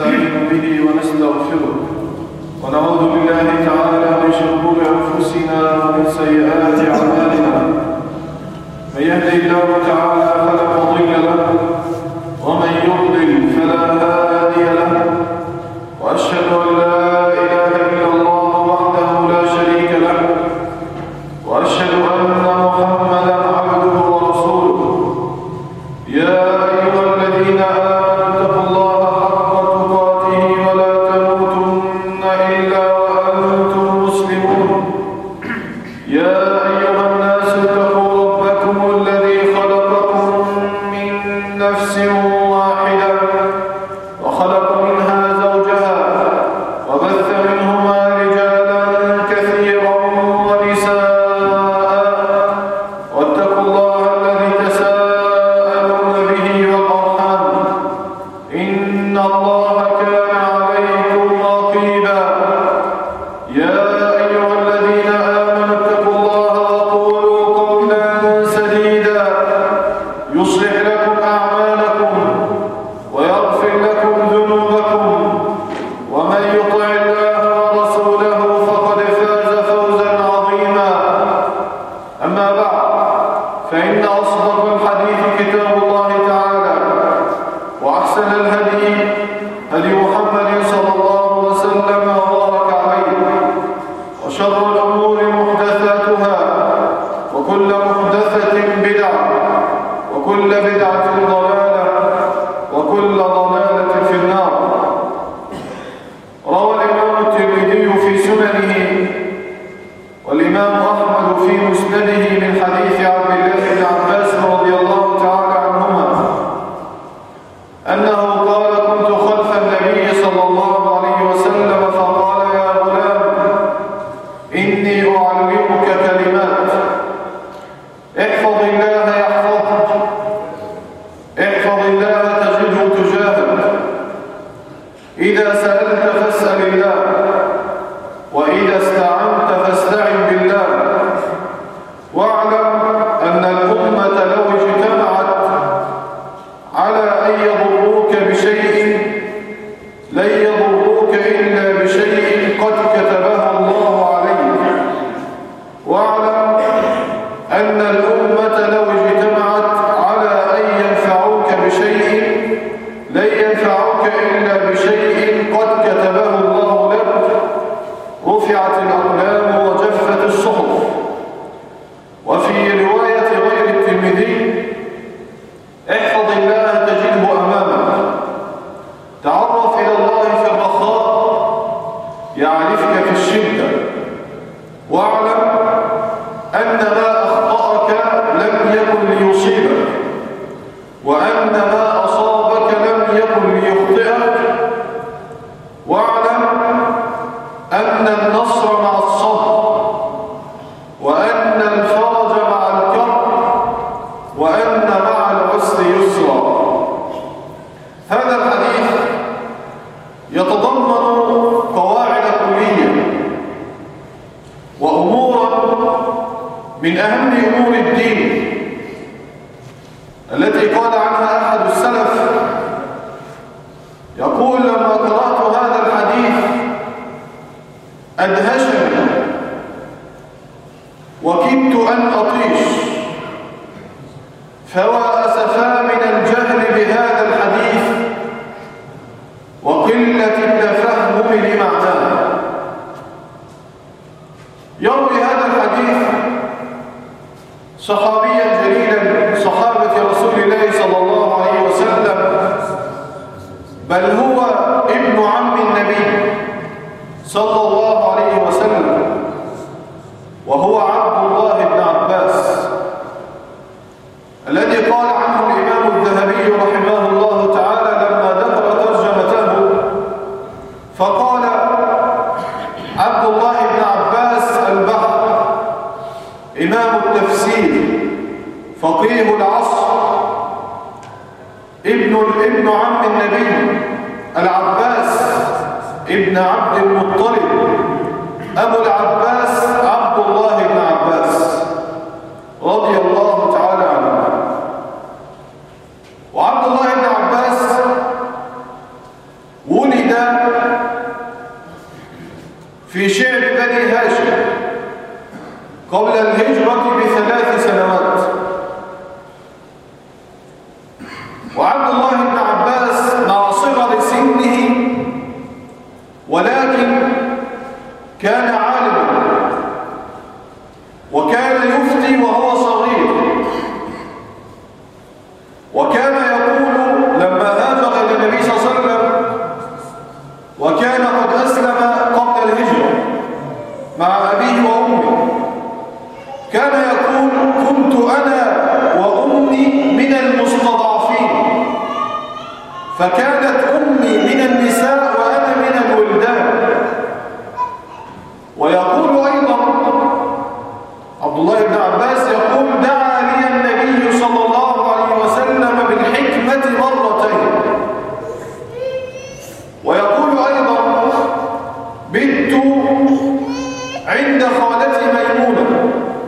ونستعين به ونستغفره ونعوذ بالله تعالى من شرور أنفسنا ومن سيئات أعمالنا. من يهده الله تعالى فلا مضل له ومن يضلل فلا هادي له، وأشهد أن لا إله إلا الله وحده لا شريك له، وأشهد أن محمدا عبده ورسوله. يا أيها الذين آمنوا اتقوا الله حق تقاته ولا تموتن إلا وأنتم مسلمون. يا أيها الناس اتقوا ربكم الذي خلقكم من نفس واحدة وخلق منها زوجها وبث منهما رجالا كثيرا ونساء، واتقوا الله الذي تساءلون به والأرحام إن الله كان عليكم رقيبا. يا أيها الذين آمنوا اتقوا الله وقولوا قولا سديدا يصلح لكم أعمالكم ويغفر لكم ذنوبكم، ومن يطع الله ورسوله فقد فاز فوزا عظيما. أما بعد، فإن أصدق الحديث كتاب الله تعالى، وأحسن الهدي هدي محمد صلى الله وسلم وبارك عليه، وشر الأمور محدثاتها، وكل محدثة بدعة، وكل بدعة ضلالة، وكل ضلالة في النار. روى الإمام الترمذي في سننه والإمام أحمد في مسنده من حديث عبد الله بن عباس رضي الله تعالى عنهما أنه قال: كنت خلف النبي صلى الله عليه وسلم فقال: يا غلام، إني أعلمك كلمات، احفظ الله يحفظك، احفظ الله تجده تجاهك، إذا سألت فاسأل الله، وإذا استعنت فاستعن بالله، واعلم أن الأمة لو اجتمعت على أن يضروك بشيء لن يضروك إلا بشيء قد كتبه الله عليك، واعلم أن الأمة لو اجتمعت على أن ينفعوك بشيء لن ينفعوك إلا بشيء قد كتبه الله لك، رفعت الأقلام وجفت الصحف. وفي رواية غير الترمذي: احفظ الله تجده أمامك، تعرف إلى الله في الرخاء يعرفك في الشدة، واعلم أن ما أخطأك لم يكن ليصيبك، وأن ما أصابك لم يكن ليخطئك، واعلم أن النصر مع الصبر، وأن الفرج مع الكرب، وأن مع العسر يسرا. هذا الحديث يتضمن قواعد كلية وأمورا من أهم أمور الدين التي قال عنها أحد السلف، يقول: لما قرأت هذا الحديث أدهشني وكدت أن أطيش، فوا أسفا من الجهل بهذا الحديث وقلة التفهم لمعناه. يروي هذا الحديث صحابيا جليلا من صحابة رسول الله صلى الله عليه وسلم، بل هو ابن عم النبي صلى الله عليه وسلم، وهو عبد الله بن عباس، الذي قال عنه الإمام الذهبي رحمه الله تعالى لما ذكر ترجمته، فقال: عبد الله بن عباس البحر، إمام التفسير، فقيه العصر، ابن عم النبي العباس ابن عبد المطلب، أبو العباس عبد الله بن عباس رضي الله تعالى عنه. وعبد الله بن عباس ولد بني هاشم قبل الهجرة ب3 سنوات. وعبد الله بن عباس مع صغر سنه ولكن كان عالما وكان يفتي وهو صغير، وكان يقول لما هاجر إلى النبي صلى الله عليه وسلم وكان قد أسلم قبل الهجرة مع أبيه وأمه، كان يقول كنت أنا وأمي من المستضعفين، فكانت أمي من النساء وأنا من الولدان. ويقول أيضا عبد الله بن عباس يقول دعا لي النبي صلى الله عليه وسلم بالحكمة مرتين. ويقول أيضا بت عند خالتي ميمونة،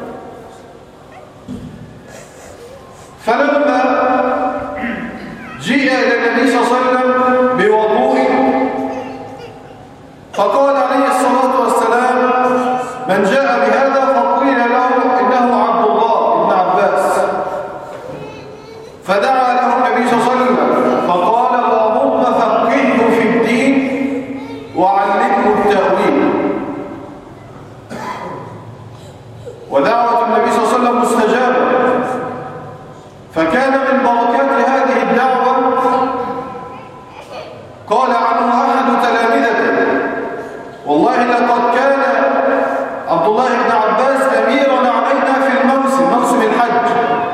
فلما جيء إلى النبي صلى الله عليه وسلم بوضوء فقال عليه الصلاة والسلام من جاء بهذا فقيل له إنه عبد الله بن عباس، فدعا له النبي صلى الله عليه وسلم فقال اللهم فقهه في الدين وعلمه التأويل. ودعوة النبي صلى الله عليه وسلم مستجابة، فكان من بركات هذه الدعوة قال عنه أحد تلامذته والله لقد كان عبد الله بن عباس أميرا علينا في موسم الحج،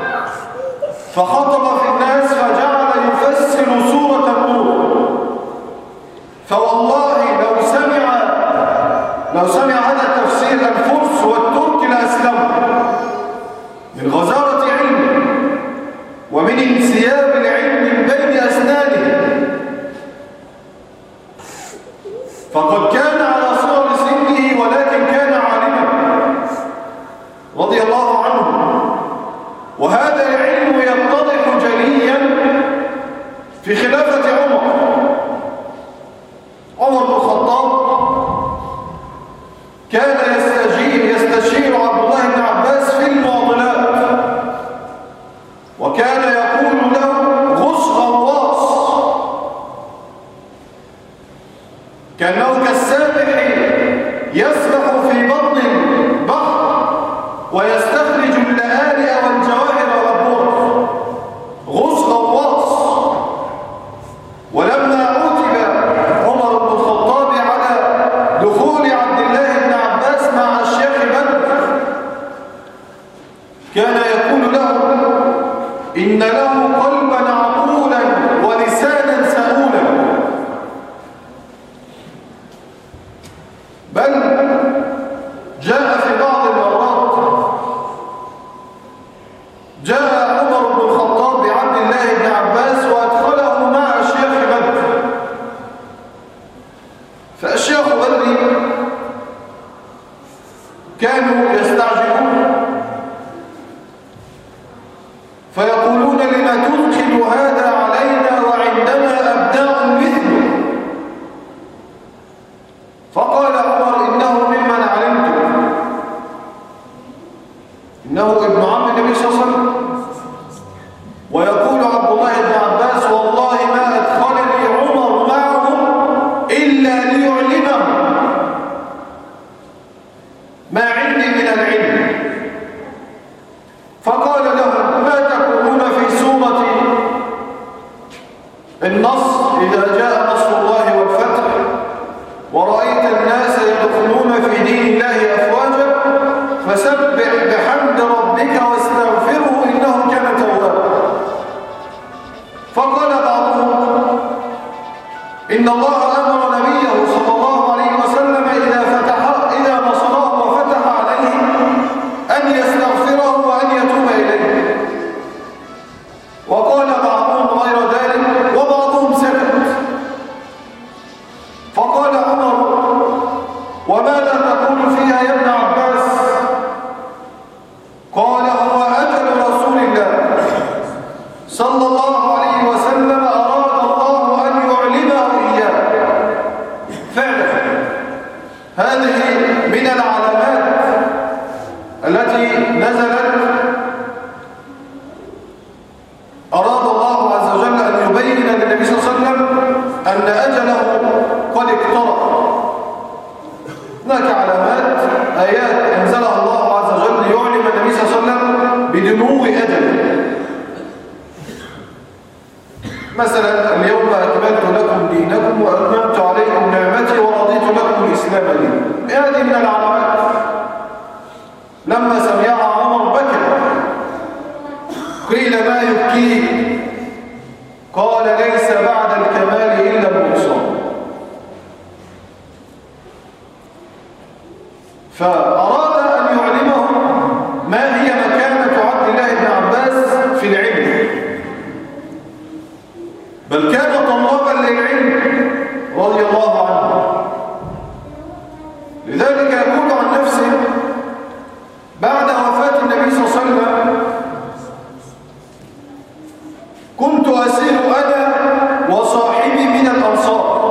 فخطب في الناس فجعل يفسر سورة النور، فوالله لو سمع هذا التفسير الفرس والترك لأسلموا من غزارة علمه ومن انسياب العلم من بين أسنانه، فقد كان على صغر سنه ولكن كان عالما رضي الله عنه. وهذا العلم يتضح جليا في خلافة عمر بن الخطاب، كان يستشير عبد الله بن عباس في المعضلات، وكان يقول له غص غواص، كأنه كالسابح يسبح في بطن البحر ويستخرج اللآلئ والجواهر والبر، غص غواص. ولما عُتب عمر بن الخطاب على دخول عبد الله بن عباس مع الشيخ بدر، كان يقول له إن له قلبا عقولا ولسانا سؤولا، بل جاء في بعض المرات جاء عمر بن الخطاب بعبد الله بن عباس وأدخله مع الشيخ بدر، فالشيخ بدر كانوا يستعجلون فيقولون لما تدخل هذا علينا وعندنا أبداع مثله، فقال عمر إنه ممن علمتم، إنه ابن عم النبي صلى الله عليه وسلم. ويقول عبد الله بن عباس والله ما أدخلني عمر معهم إلا ليعلمهم ما عندي من العلم. فقال لهم ما تقولون في سورة النصر إذا جاء نصر الله والفتح ورأيت الناس يدخلون في دين الله أفواجا فسبح بحمد ربك واستغفره إنه كان توابا. فقال بعضهم إن الله أمر نبيه صلى الله عليه وسلم إذا نصره وفتح عليه أن يستغفره وأن يتوب إليه. وقال بعضهم غير ذلك وبعضهم سكت. فقال عمر وماذا تقول فيها يا ابن عباس؟ قال هو أجل رسول الله صلى الله عليه وسلم أراد الله أن يعلمه إياه. اليوم أكملت لكم دينكم وأتممت عليكم نعمتي ورضيت لكم الإسلام دينا. هذه من العلامات. لما سمعها عمر بكى، قيل ما يبكيه؟ قال ليس بعد الكمال إلا النقصان. فأراد أن يعلمهم ما هي مكانة عبد الله بن عباس في العلم، بل كان طلابا للعلم رضي الله عنه. لذلك يقول عن نفسه بعد وفاة النبي صلى الله عليه وسلم: كنت أسير أنا وصاحبي من الأنصار،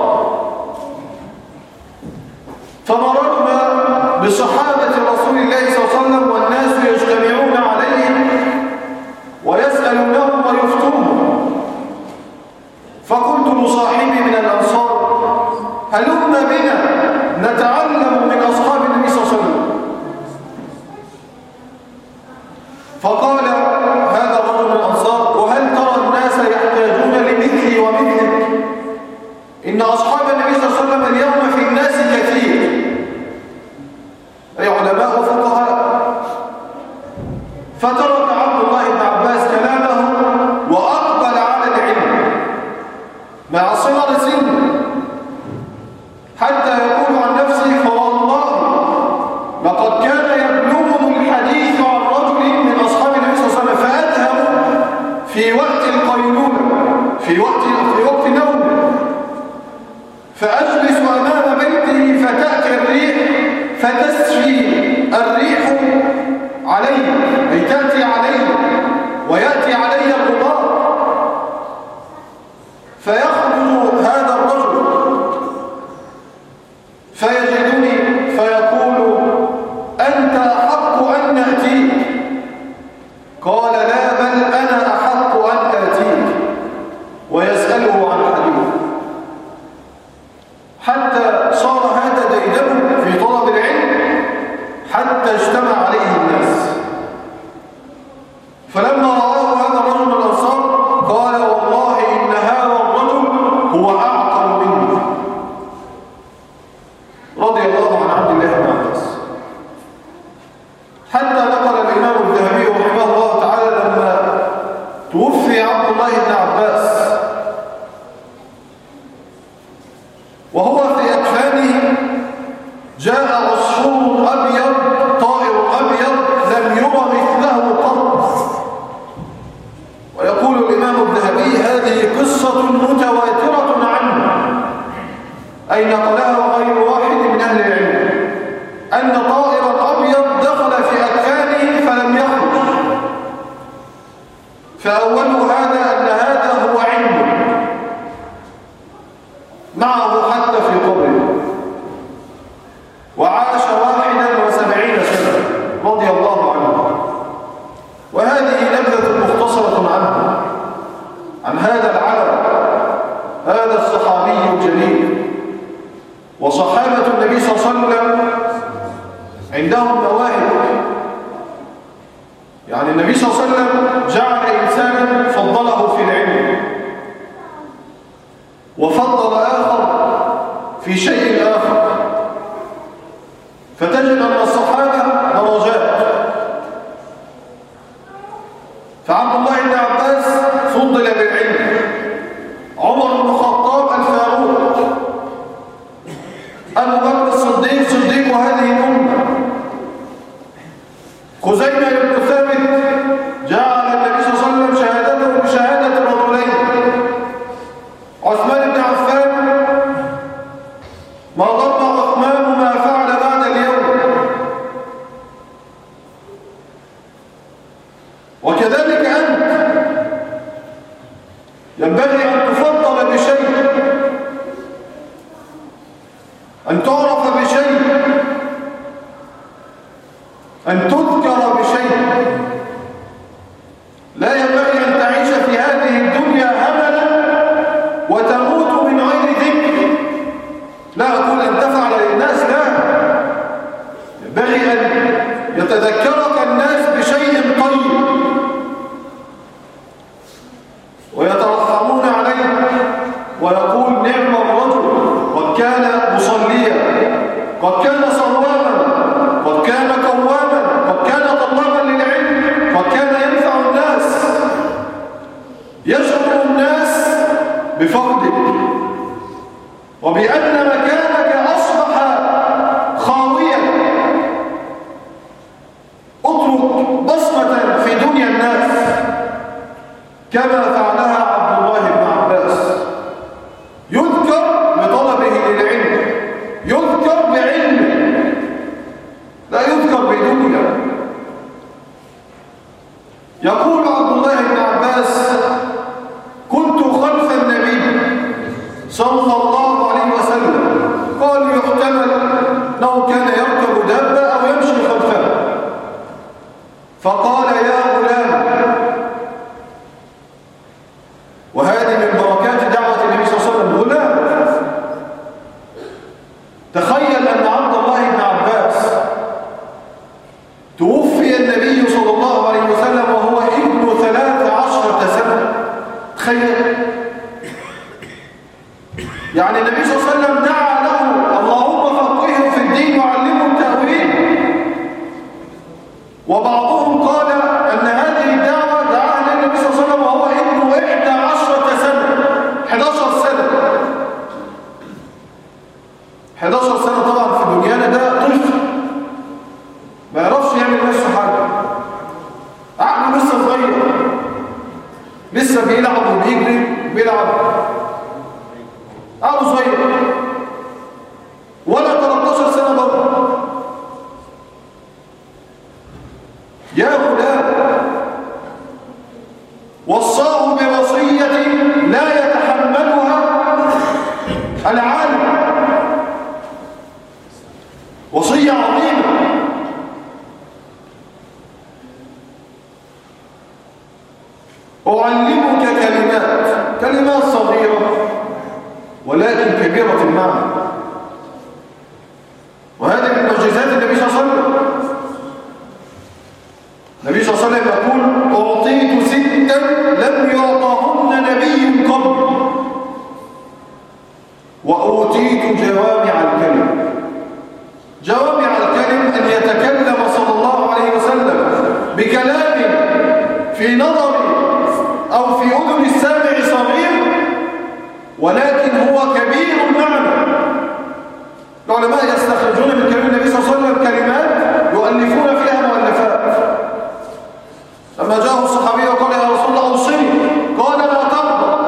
فمررنا بصحابة رسول الله صلى الله عليه وسلم والناس يجتمعون عليه ويسألونهم ويفتونهم، فقلت لصاحبي من الأنصار: هلم بنا نتعلم من أصحاب النبي صلى الله عليه وسلم. فقال هذا الرجل من الأنصار: وهل ترى الناس يحتاجون لمثلي ومثلك؟ إن أصحاب النبي صلى الله عليه وسلم اليوم في الناس كثير، أي علماء وفقهاء. فترك عبد الله بن عباس كلامه وأقبل على العلم مع صغر سنه، حتى يقول عن نفسه: فوالله لقد كان يبلغني الحديث عن رجل من أصحاب النبي صلى الله عليه وسلم فأذهب في وقت القيلولة، في وقت نومه، فأجلس أمام بيته فتأتي الريح فتسفي الريح علي، أي تأتي علي ويأتي علي الغبار، فيخرج هذا الرجل فيجدني فيقول: أنت أحق أن نأتيك. قال: لا، بل أنا أحق أن آتيك. ويسأله عن الحديث، حتى صار هذا ديدنه في طلب العلم حتى اجتمع عليه الناس. فلما رآه هذا الرجل من الأنصار قال: والله إن هذا الرجل هو أعقل مني. رضي الله عن عبد الله بن عباس. حتى نقل الإمام الذهبي رحمه الله تعالى لما توفي عبد الله بن عباس وهو في أكفانه جاء عصفور أبيض، طائر أبيض لم ير مثله قط. ويقول الإمام الذهبي: هذه قصة متواترة عنه، أي نقلها غير واحد من أهل العلم، أن طائرا أبيض دخل في أكفانه فلم يخرج. فأول هذا أن هذا هو علم معه حتى في قبره، وعاش 71 سنة رضي الله عنه. وهذه نبذة مختصرة عنه، عن هذا العلم، هذا الصحابي الجليل. وصحابة النبي صلى الله عليه وسلم عندهم مواهب، يعني النبي صلى الله عليه وسلم جعل إنسانا فضله في العلم وفضل آخر في شيء آخر، فتجد أن الصحابة درجات. فعبد الله بن عباس فضل بالعلم، عمر بن الخطاب الفاروق، أبو بكر الصديق صديق هذه الأمة، خزيمة بن ثابت جعل النبي صلى الله عليه وسلم شهادته بشهادة رجلين، عثمان بن عفان ما ضر عثمان ما فعل بعد اليوم. وكذلك أنت ينبغي أن تفضل بشيء، أن تعرف بشيء، أن تذكر بشيء. لا ينبغي أن تعيش في هذه الدنيا هملا وتموت من غير ذكر. لا أقول أن تفعل للناس، لا، ينبغي أن يتذكرك الناس بشيء طيب ويترحمون عليك وبأن مكانك أصبح خاويا. اترك بصمة في دنيا الناس كما فعلها عبد الله بن عباس، يذكر بطلبه للعلم، يذكر بعلمه، لا يذكر بدنيا. يقول عبد الله بن عباس: كنت خلف النبي صلى الله عليه وسلم. قال يحتمل أنه كان يركب دابة أو يمشي خلفه، فقال: يا غلام. وهذه من بركات دعوة النبي صلى الله عليه وسلم، غلام. تخيل أن عبد الله بن عباس توفي النبي صلى الله عليه وسلم وهو ابن 13 سنة. تخيل، يعني النبي صلى الله عليه وسلم دعا له: اللهم فقهه في الدين وعلمه التأويل. وبعضهم قال أن هذه الدعوة دعاها النبي صلى الله عليه وسلم وهو ابن 11 سنة. 11 سنة 11 سنة طبعا في دنيانا ده طفل ما يعرفش يعمل نفسه حاجة، عقله لسه صغير، لسه بيلعب وبيجري بيلعب، عقله صغير، ولا 13 سنة برضه. يا غلام، وصاه بوصية لا يتحملها العالم، وصية عظيمة. أعلمك كلمات صغيرة ولكن كبيرة المعنى. وهذه من معجزات النبي صلى الله عليه وسلم. النبي صلى الله عليه وسلم يقول: أعطيت 6 لم يعطهن نبي قبل، وأوتيت جوامع الكلم. جوامع الكلم أن يتكلم صلى الله عليه وسلم بكلام في نظر أو في أذن السامع صغير ولكن هو كبير المعنى. العلماء يستخرجون من كلام النبي صلى الله عليه وسلم كلمات يؤلفون فيها مؤلفات. لما جاءه الصحابي وقال: يا رسول الله أوصني، قال: لا ترضى.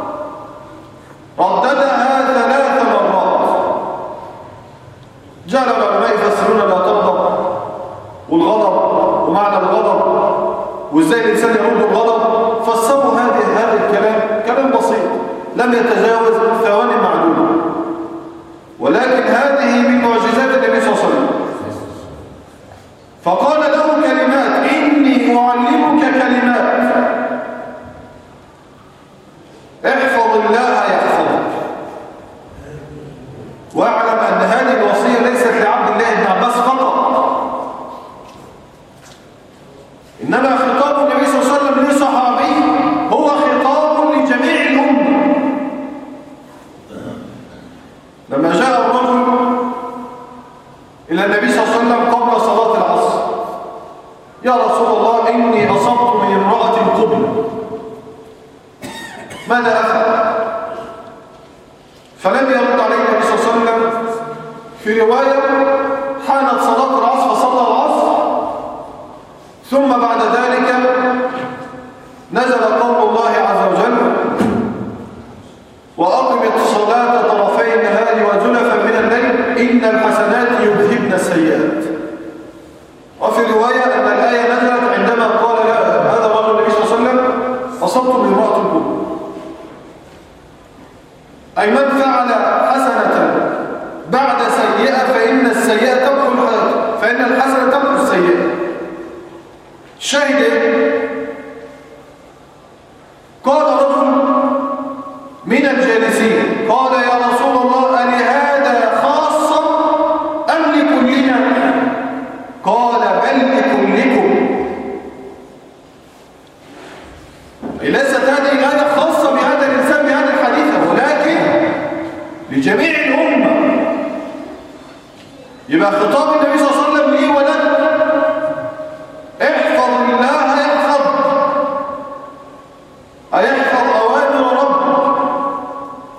رددها 3 مرات. جاء العلماء يفسرون لا ترضى والغضب ومعنى الغضب وازاي الانسان يرد الغضب. فسروا هذا الكلام كلام بسيط لم يتجاوز ثواني معلومه، ولكن هذه من معجزات النبي صلى الله عليه وسلم. فقال له كلمات: إني أعلمك كلمات، احفظ الله يحفظك. واعلم أن هذه الوصية ليست لعبد الله بن عباس فقط، إنما خطاب النبي صلى الله عليه وسلم لصحابي هو خطاب لجميع الأمة. لما جاء الرجل إلى النبي صلى الله عليه وسلم قبل صلاة العصر: يا رسول الله، إني أصبت من امرأة قبل، ماذا أفعل؟ فلم يرد عليه النبي صلى الله عليه وسلم. في رواية: حانت صلاة العصر فصلى العصر، ثم بعد ذلك نزل قول الله عز وجل: وأقم الصلاة طرفي النهار وزلفا من الليل إن الحسنات يذهبن السيئات. وفي رواية أن الآية نزلت عندما قال هذا الرجل النبي صلى الله عليه وسلم: أصبت بامرأة قبل، أي من فعل حسنة بعد سيئة فإن السيئة تمحو الحسنة، فإن الحسنة تمحو السيئة. شهد. قال رجل من الجالسين: قال يا رسول الله، ألهذا خاصة أم لكلنا؟ قال: بل لكلكم. ليست هذه الآية خاصة بهذا الإنسان بهذا الحديث، ولكن لجميع الأمة. يبقى خطاب النبي صلى الله عليه وسلم لي ولك: احفظ الله يحفظ، أيحفظ أوامر ربك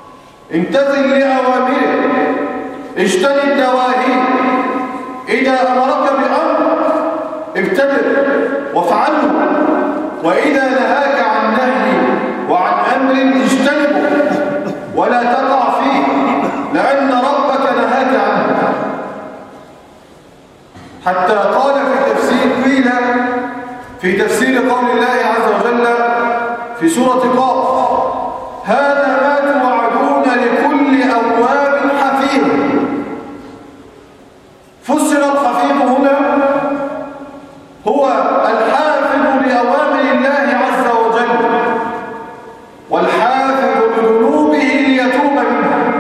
امتثل لأوامره، اجتنب نواهيه. إذا أمرك بأمر ابتدر وافعله، وإذا نهاك عن نهي وعن أمر اجتنبه ولا تقع فيه، لأن ربك نهاك عنه. حتى قال قيل في تفسير قول الله عز وجل في سورة قاف: هذا ما توعدون لكل أواب حفيظ. فسر الحفيظ هنا هو الحافظ لأوامر الله عز وجل والحافظ لذنوبه ليتوب منها.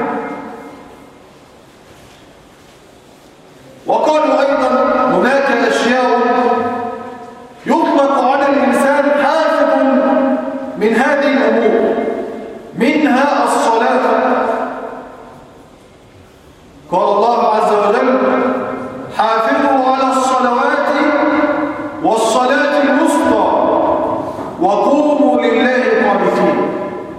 وقالوا أيضا هناك أشياء يطلق على الإنسان حافظ من هذه الأمور، منها الصلاة. قال الله عز وجل: حافظوا على الصلوات والصلاة الوسطى وقوموا لله قانتين.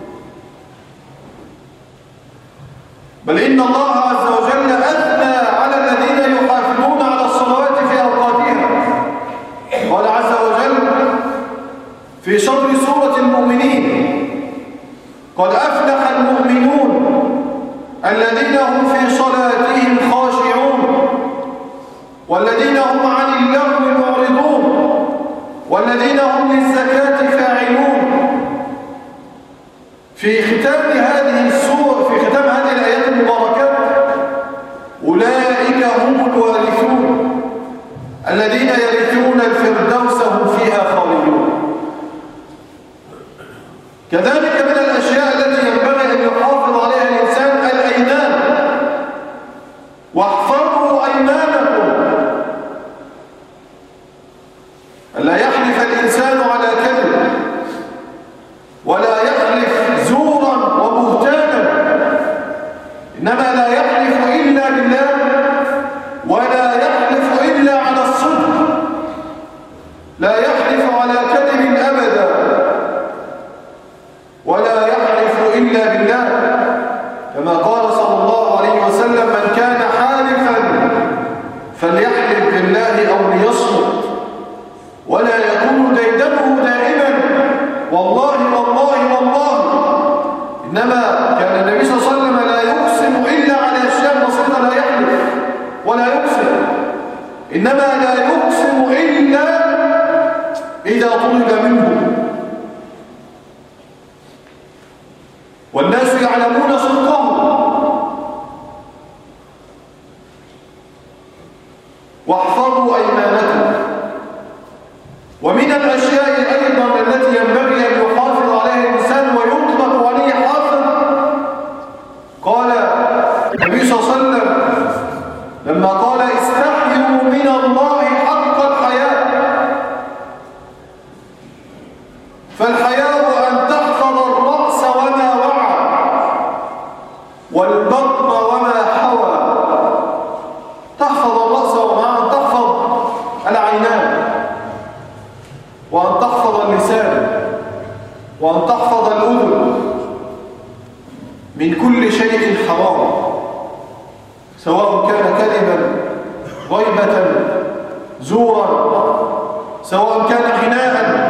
بل إن الله عز وجل أثنى على الذين يحافظون على الصلوات في أوقاتها. قال عز وجل في صدر سورة المؤمنين: قد أفلح المؤمنون الذين هم في صلاتهم خاشعون والذين هم عن اللغو معرضون والذين هم للزكاة فاعلون. في ختام هذه السورة، في ختام هذه الآيات المباركات: أولئك هم الوارثون الذين يرثون الفردوس هم فيها خالدون. كذلك من الأشياء التي ينبغي أن يحافظ عليها الإنسان الأيمان: واحفظوا أيمانكم. ألا يحلف الإنسان على كذب، ولا يحلف زورا وبهتانا، إنما لا يحلف إلا بالله، ولا يحلف إلا على الصدق، لا يحلف على كذب أبدا، ولا يحلف إلا بالله، كما قال صلى الله عليه وسلم: من كان حالفا فليحلف بالله أو ليصمت، ولا يكون ديدنه دائما والله والله والله. إنما كان النبي صلى الله عليه وسلم لا يقسم إلا على أشياء بسيطة، لا يحلف ولا يقسم، إنما لا يقسم إلا إذا طلب منه. والناس يعلمون صدقه. واحفظوا أيمانكم. ومن الأشياء أيضا التي ينبغي أن يحافظ عليها الإنسان ويطلق عليه حافظ، قال النبي صلى الله عليه وسلم لما قال: استحيوا من الله حق الحياء. فالحياء أن تحفظ الرأس وما وعى، والبطن وما حوى. تحفظ الرأس وما، أن تحفظ العينان، وأن تحفظ اللسان، وأن تحفظ الأذن من كل شيء حرام، سواء كان كذبا، غيبة، زورا، سواء كان حناء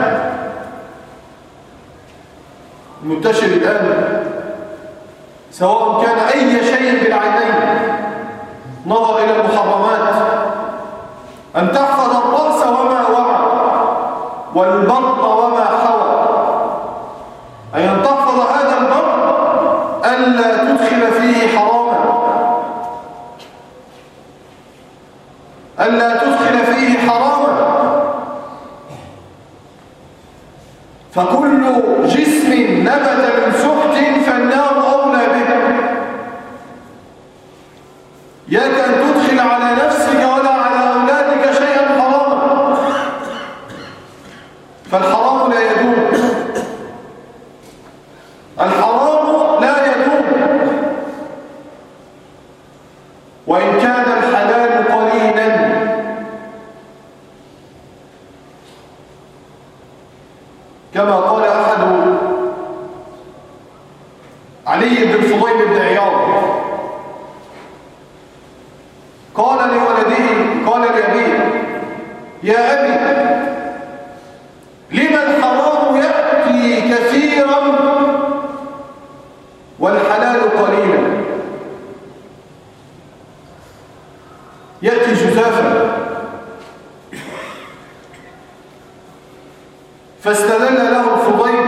منتشر الآن، سواء كان أي شيء بالعينين، نظر إلى المحرمات. أن تحفظ الرأس وما وعى، والبطن وما حوى، أي أن تحفظ هذا البطن ألا تدخل فيه حراما، ألا تدخل فيه حراما. فكل جسم نبت من سحت فالنار أولى به. إياك أن تدخل على نفسك ولا على أولادك شيئا حراما، فالحرام لا يدوم، الحرام لا يدوم، وإن كان الحلال قليلا. كما قال أحد علي الفضيل بن عياض قال لولده، قال لأبيه: يا أبي، لما الحرام يأتي كثيرا والحلال قليلا؟ يأتي جزافا. فاستدل له الفضيل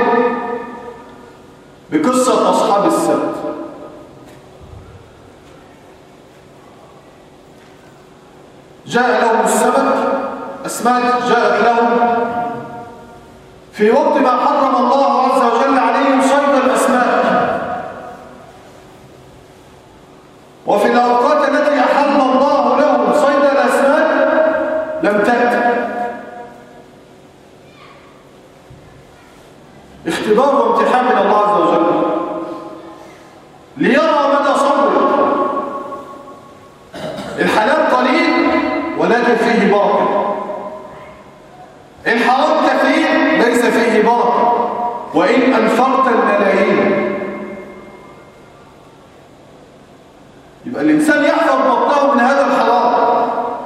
بقصة أصحاب السبت. جاء لهم أسماك جاءت لهم في وقت ما حرم الله عز وجل عليهم صيد الأسماك، وفي الأوقات التي أحل الله لهم صيد الأسماك لم تأتي. اختبار وامتحان من الله عز وجل ليرى مدى صبره. الحلال قليل ولكن فيه بركة، الحرام كثير ليس فيه بركة وإن أنفقت الملايين. يبقى الإنسان يحفظ بطنه من هذا الحرام.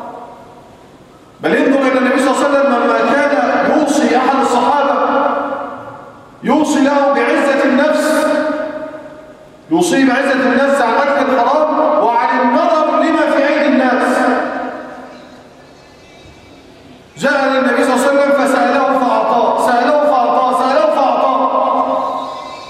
بل انظر إلى النبي صلى الله عليه وسلم لما كان يوصي أحد الصحابة، يوصي له بعزة النفس، يوصي بعزة النفس عن أكل الحرام وعن النظر لما في أيدي الناس. جاء للنبي صلى الله عليه وسلم فسأله فأعطاه، سأله فأعطاه، سأله فأعطاه،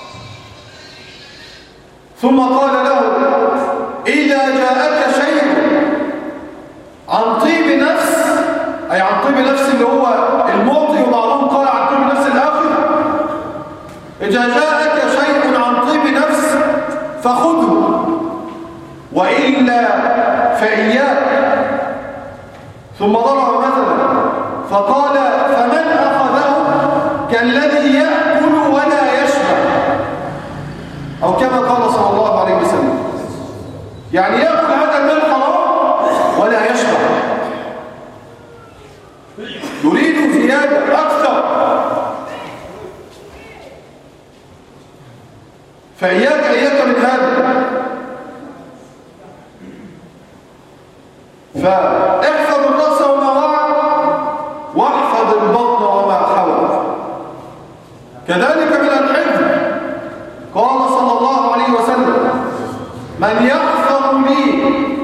ثم قال له: إذا جاءك شيء عن طيب نفس، أي عن طيب نفس اللي هو المعطي، وبعضهم قال عن طيب نفس الآخر، إذا جاءك شيء عن طيب نفس فخذه وإلا فإياك. ثم ضرب مثلا فقال: فمن أخذه كالذي يأكل ولا يشبع، أو كما قال صلى الله عليه وسلم، يعني يأكل هذا المال حرام ولا يشبع، يريد زيادة أكثر. فإياك من هذا. فاحفظ الرأس وما وعى واحفظ البطن وما حوى. كذلك من الحفظ قال صلى الله عليه وسلم: من يحفظ لي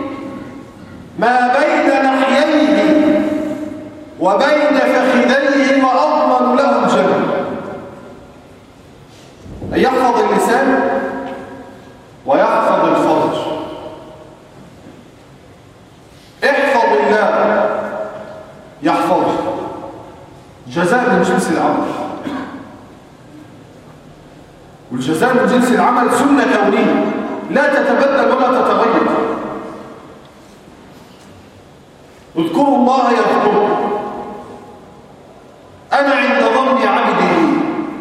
ما بين لحييه وبين فخذيه وأضمن له الجنة. أن يحفظ اللسان ويحفظ الفرج. احفظ الله يحفظك. جزاء من جنس العمل، والجزاء من جنس العمل سنة كونية لا تتبدل ولا تتغير. اذكروا الله يذكركم. أنا عند ظن عبدي.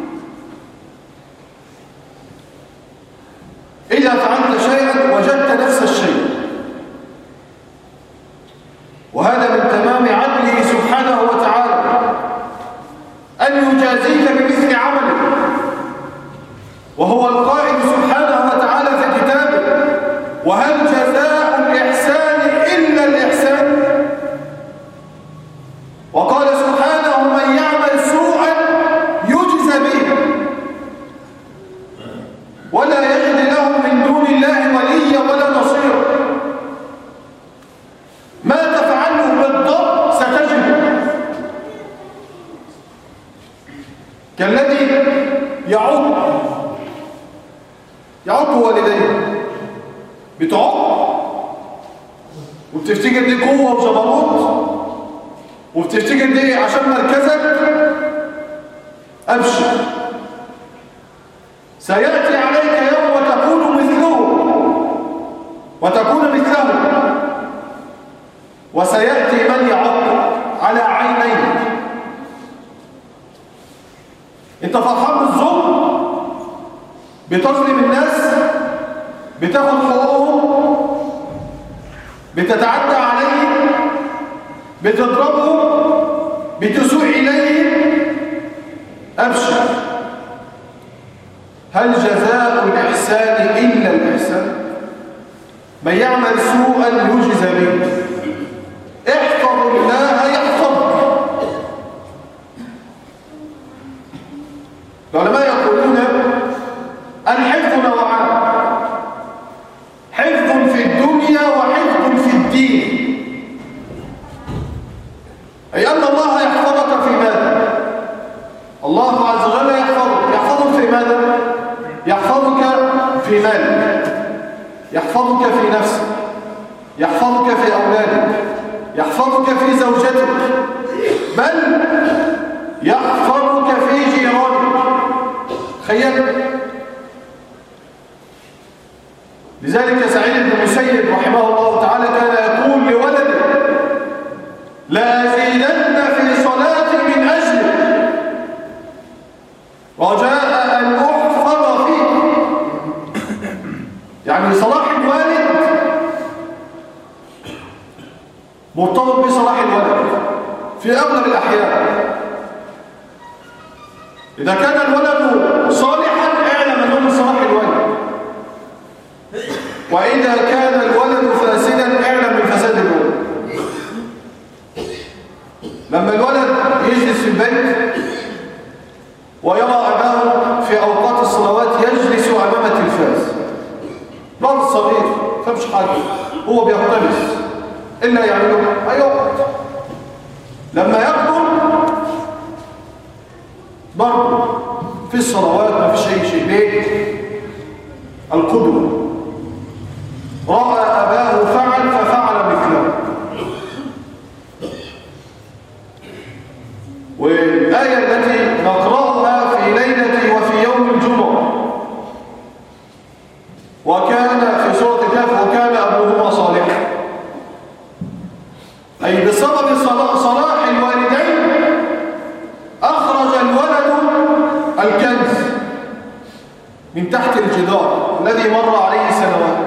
إذا فعلت شيئا وجدت نفس الشيء، وهذا من تمام عدله سبحانه وتعالى أن يجازيك بمثل عملك. وهو القائل سبحانه وتعالى في كتابه: وهل جزاء الإحسان إلا الإحسان؟ وقال سبحانه: من يعمل سوءا يجزى به ولا يجد له من دون الله وليا ولا نصيرا. ما تفعله بالضبط ستجده. كالذي يعق والديه، بتعق وبتفتكر دي قوة وجبروت، وبتفتكر دي عشان مركزك. أبشر، سيأتي عليك يوم وتكون مثله، وسيأتي من يعق على عينيك. انت فرحان بالظلم، بتظلم الناس، بتاخد حقوقهم، بتتعدى عليهم، بتضربهم، بتسوء إليهم. أبشر، هل جزاء الإحسان إلا الإحسان؟ من يعمل سوءا يجز به. احفظ الله يحفظك. العلماء يقولون الحفظ نوعان: حفظ في الدنيا وحفظ في الدين. أي أن الله يحفظك في ماذا؟ الله عز وجل يحفظك في ماذا؟ يحفظك في مالك، يحفظك في نفسك، يحفظك في أولادك، يحفظك في زوجتك، بل يحفظك في جيرانك. تخيل. لذلك سعيد بن المسيب رحمه الله تعالى كان يقول لولده: لأزيدن في صلاتي من أجلك رجاء أن أحفظ فيه. يعني صلاح الوالد مرتبط بصلاح الولد في أغلب الأحيان. إذا كان الولد صالحا اعلم أنه من صلاح الولد، وإذا كان الولد فاسدا اعلم من فساد الولد. لما الولد يجلس في البيت ويرى أباه في أوقات الصلوات يجلس أمام التلفاز، ولد صغير فمش حاجة، هو بيقتبس إلا يعمله هيقعد. لما يكبر برضه في الصلوات ما فيش أي شيء. ليه؟ القدوة. رأى أباه فعل ففعل مثله. والآية التي نقرأها في ليلة وفي يوم الجمعة: وكان في سورة الكهف وكان أبوهما صالحا، أي بسبب صلاح الوالدين أخرج الولد الكنز من تحت الجدار الذي مر عليه سنوات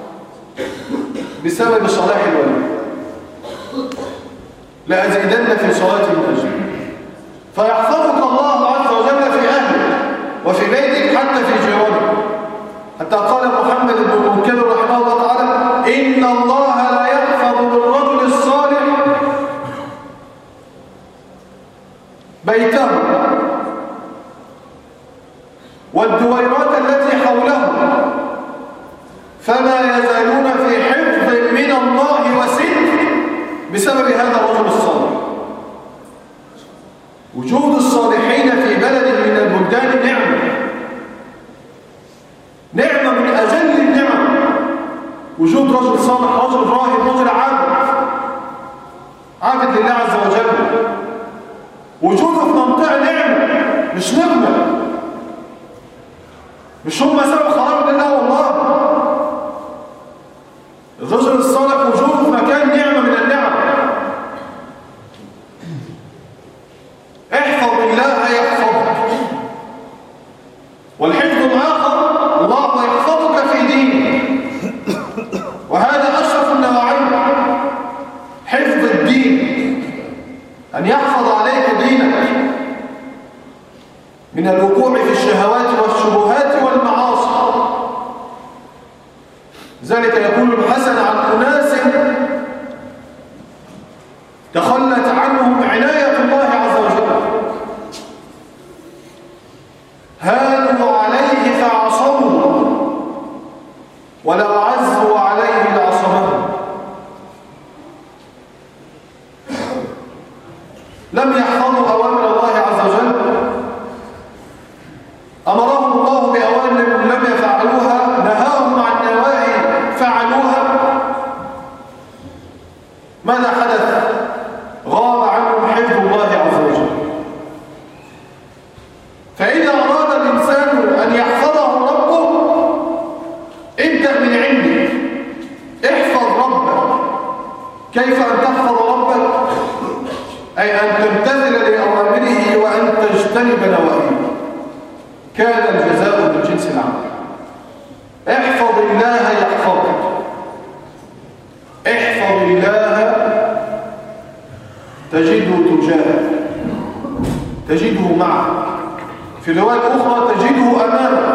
بسبب صلاح الوالد. لأزيدن في صلاتي من أجل. فيحفظك الله عز وجل في أهلك وفي بيتك حتى في جيرانك. حتى قال محمد بن المنكدر رحمه الله تعالى: إن الله لا يحفظ بالرجل الصالح بيته والدويرات التي حوله، فما يزالون في حفظ من الله وستر بسبب هذا الرجل الصالح. وجود الصالحين في بلد من البلدان نعمة من أجل النعم. وجود رجل صالح، رجل راهب، رجل عابد لله عز وجل، وجوده في منطقة نعمة مش نقمة. مش هم سبب خراب الله والله. الرجل الصالح وجوده في مكان نعمة من النعم. احفظ الله يحفظك. والحفظ الآخر الله يحفظك في دينك، وهذا أشرف النوعين. حفظ الدين، أن يحفظ عليك دينك من الوقوع في الشهوات والشبهات والمعاصي. ذلك يقول الحسن عن أناس تخلت عنهم عناية الله عز وجل: هانوا عليه فعصوه ولو عزوا عليه لعصمه. لم يحفظوا أوامر الله عز وجل، أمرهم الله بأوامر لم يفعلوها، نهاهم عن نواهي فعلوها. ماذا حدث؟ غاب عنهم حفظ الله عز وجل. فإذا أراد الإنسان أن يحفظه ربه ابدأ من عندك. احفظ ربك. كيف أن تحفظ ربك؟ أي أن تمتثل لأوامره وأن تجتنب نواهيه. كان الجزاء من جنس العمل. احفظ الله يحفظك. احفظ الله تجده معك. في الرواية الأخرى تجده أمامك.